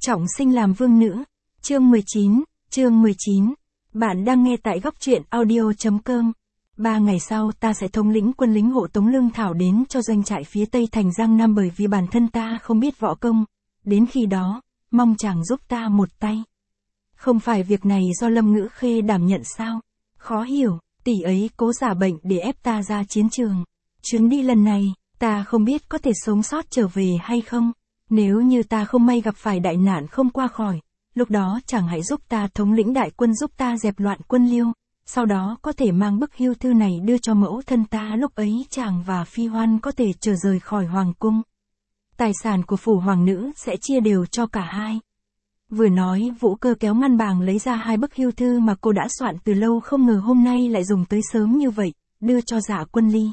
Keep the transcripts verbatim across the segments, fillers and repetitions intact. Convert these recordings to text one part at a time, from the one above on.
Trọng sinh làm vương nữ. Chương mười chín, chương mười chín. Bạn đang nghe tại góc truyện audio chấm com. Ba ngày sau ta sẽ thống lĩnh quân lính hộ tống Lương Thảo đến cho doanh trại phía tây thành Giang Nam bởi vì bản thân ta không biết võ công. Đến khi đó, mong chàng giúp ta một tay. Không phải việc này do Lâm Ngữ Khê đảm nhận sao? Khó hiểu, tỷ ấy cố giả bệnh để ép ta ra chiến trường. Chuyến đi lần này, ta không biết có thể sống sót trở về hay không. Nếu như ta không may gặp phải đại nạn không qua khỏi, lúc đó chàng hãy giúp ta thống lĩnh đại quân giúp ta dẹp loạn quân Liêu, sau đó có thể mang bức hưu thư này đưa cho mẫu thân ta, lúc ấy chàng và Phi Hoan có thể trở rời khỏi hoàng cung. Tài sản của phủ hoàng nữ sẽ chia đều cho cả hai. Vừa nói, Vũ Cơ kéo ngăn bàng lấy ra hai bức hưu thư mà cô đã soạn từ lâu, không ngờ hôm nay lại dùng tới sớm như vậy, đưa cho Dạ Quân Ly.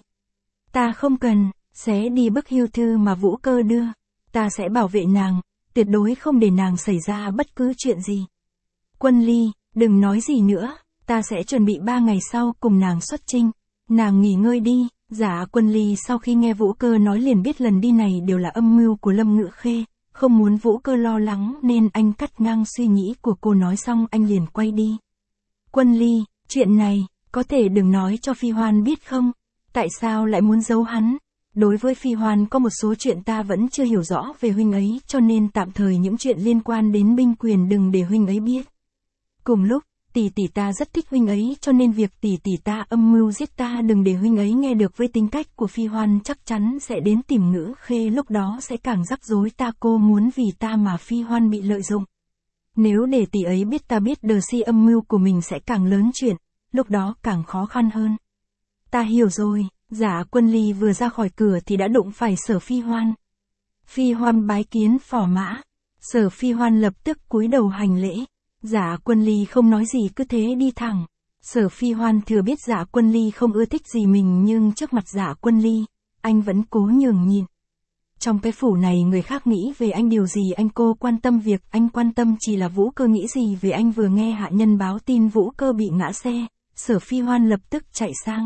Ta không cần, xé đi bức hưu thư mà Vũ Cơ đưa. Ta sẽ bảo vệ nàng, tuyệt đối không để nàng xảy ra bất cứ chuyện gì. Quân Ly, đừng nói gì nữa, ta sẽ chuẩn bị ba ngày sau cùng nàng xuất chinh. Nàng nghỉ ngơi đi. Dạ Quân Ly sau khi nghe Vũ Cơ nói liền biết lần đi này đều là âm mưu của Lâm Ngữ Khê, không muốn Vũ Cơ lo lắng nên anh cắt ngang suy nghĩ của cô, nói xong anh liền quay đi. Quân Ly, chuyện này, có thể đừng nói cho Phi Hoan biết không? Tại sao lại muốn giấu hắn? Đối với Phi Hoan có một số chuyện ta vẫn chưa hiểu rõ về huynh ấy, cho nên tạm thời những chuyện liên quan đến binh quyền đừng để huynh ấy biết. Cùng lúc, tỷ tỷ ta rất thích huynh ấy, cho nên việc tỷ tỷ ta âm mưu giết ta đừng để huynh ấy nghe được. Với tính cách của Phi Hoan chắc chắn sẽ đến tìm Ngữ Khê, lúc đó sẽ càng rắc rối. Ta cô muốn vì ta mà Phi Hoan bị lợi dụng. Nếu để tỷ ấy biết ta biết đờ si âm mưu của mình sẽ càng lớn chuyện, lúc đó càng khó khăn hơn. Ta hiểu rồi. Dạ Quân Ly vừa ra khỏi cửa thì đã đụng phải Sở Phi Hoan. Phi Hoan bái kiến phò mã. Sở Phi Hoan lập tức cúi đầu hành lễ. Dạ Quân Ly không nói gì cứ thế đi thẳng. Sở Phi Hoan thừa biết Dạ Quân Ly không ưa thích gì mình, nhưng trước mặt Dạ Quân Ly, anh vẫn cố nhường nhịn. Trong cái phủ này người khác nghĩ về anh điều gì anh cô quan tâm, việc anh quan tâm chỉ là Vũ Cơ nghĩ gì về anh. Vừa nghe hạ nhân báo tin Vũ Cơ bị ngã xe, Sở Phi Hoan lập tức chạy sang.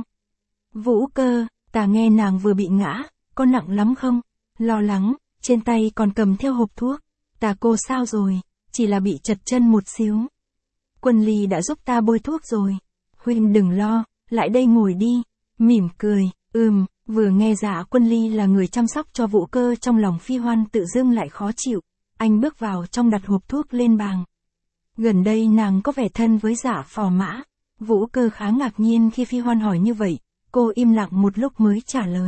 Vũ Cơ, ta nghe nàng vừa bị ngã, có nặng lắm không? Lo lắng, trên tay còn cầm theo hộp thuốc. Ta cô sao rồi? Chỉ là bị chật chân một xíu. Quân Ly đã giúp ta bôi thuốc rồi. Huynh đừng lo, lại đây ngồi đi. Mỉm cười, ừm, vừa nghe Dạ Quân Ly là người chăm sóc cho Vũ Cơ, trong lòng Phi Hoan tự dưng lại khó chịu. Anh bước vào trong đặt hộp thuốc lên bàn. Gần đây nàng có vẻ thân với Dạ phò mã. Vũ Cơ khá ngạc nhiên khi Phi Hoan hỏi như vậy. Cô im lặng một lúc mới trả lời.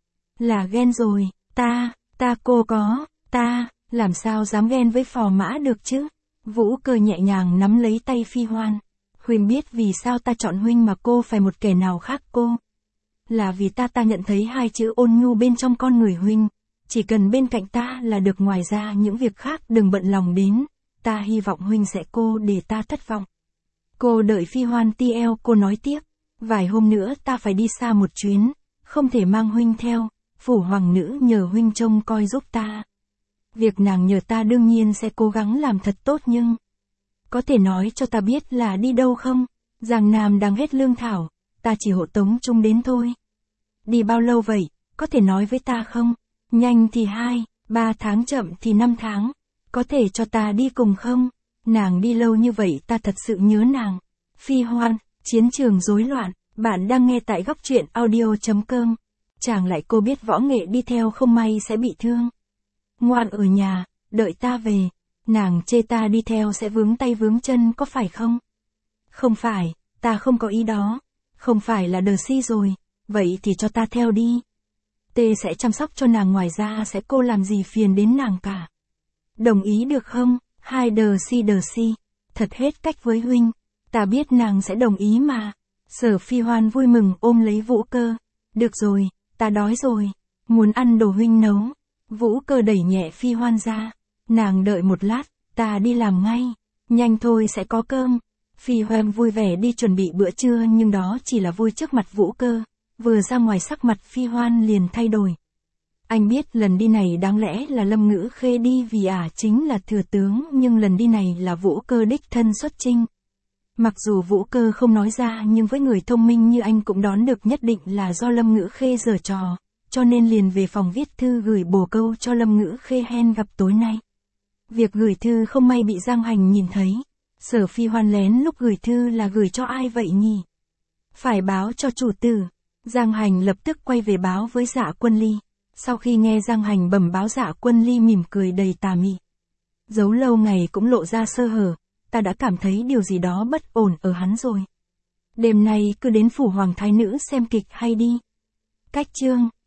Là ghen rồi, ta, ta cô có, ta, làm sao dám ghen với phò mã được chứ? Vũ Cơ nhẹ nhàng nắm lấy tay Phi Hoan. Huynh biết vì sao ta chọn huynh mà cô phải một kẻ nào khác cô? Là vì ta ta nhận thấy hai chữ ôn nhu bên trong con người huynh. Chỉ cần bên cạnh ta là được, ngoài ra những việc khác đừng bận lòng đến. Ta hy vọng huynh sẽ cô để ta thất vọng. Cô đợi Phi Hoan ti eo, cô nói tiếp. Vài hôm nữa ta phải đi xa một chuyến, không thể mang huynh theo, phủ hoàng nữ nhờ huynh trông coi giúp ta. Việc nàng nhờ ta đương nhiên sẽ cố gắng làm thật tốt, nhưng có thể nói cho ta biết là đi đâu không? Giang Nam đang hết lương thảo, ta chỉ hộ tống chung đến thôi. Đi bao lâu vậy, có thể nói với ta không? Nhanh thì hai, ba tháng, chậm thì năm tháng. Có thể cho ta đi cùng không? Nàng đi lâu như vậy ta thật sự nhớ nàng. Phi Hoan. Chiến trường rối loạn, bạn đang nghe tại góc truyện audio chấm com. Chàng lại cô biết võ nghệ đi theo không may sẽ bị thương. Ngoan ở nhà, đợi ta về. Nàng chê ta đi theo sẽ vướng tay vướng chân có phải không? Không phải, ta không có ý đó. Không phải là đờ si rồi, vậy thì cho ta theo đi. Tê sẽ chăm sóc cho nàng, ngoài ra sẽ cô làm gì phiền đến nàng cả. Đồng ý được không? Hai đờ si đờ si, thật hết cách với huynh. Ta biết nàng sẽ đồng ý mà. Sở Phi Hoan vui mừng ôm lấy Vũ Cơ. Được rồi, ta đói rồi. Muốn ăn đồ huynh nấu. Vũ Cơ đẩy nhẹ Phi Hoan ra. Nàng đợi một lát, ta đi làm ngay. Nhanh thôi sẽ có cơm. Phi Hoan vui vẻ đi chuẩn bị bữa trưa, nhưng đó chỉ là vui trước mặt Vũ Cơ. Vừa ra ngoài sắc mặt Phi Hoan liền thay đổi. Anh biết lần đi này đáng lẽ là Lâm Ngữ Khê đi vì ả chính là thừa tướng, nhưng lần đi này là Vũ Cơ đích thân xuất chinh. Mặc dù Vũ Cơ không nói ra, nhưng với người thông minh như anh cũng đoán được nhất định là do Lâm Ngữ Khê giở trò, cho nên liền về phòng viết thư gửi bồ câu cho Lâm Ngữ Khê hẹn gặp tối nay. Việc gửi thư không may bị Giang Hành nhìn thấy. Sở Phi Hoan lén lúc gửi thư là gửi cho ai vậy nhỉ? Phải báo cho chủ tử. Giang Hành lập tức quay về báo với Dạ Quân Ly. Sau khi nghe Giang Hành bẩm báo, Dạ Quân Ly mỉm cười đầy tà mị. Giấu lâu ngày cũng lộ ra sơ hở, ta đã cảm thấy điều gì đó bất ổn ở hắn rồi. Đêm nay cứ đến phủ Hoàng Thái Nữ xem kịch hay đi. Cách chương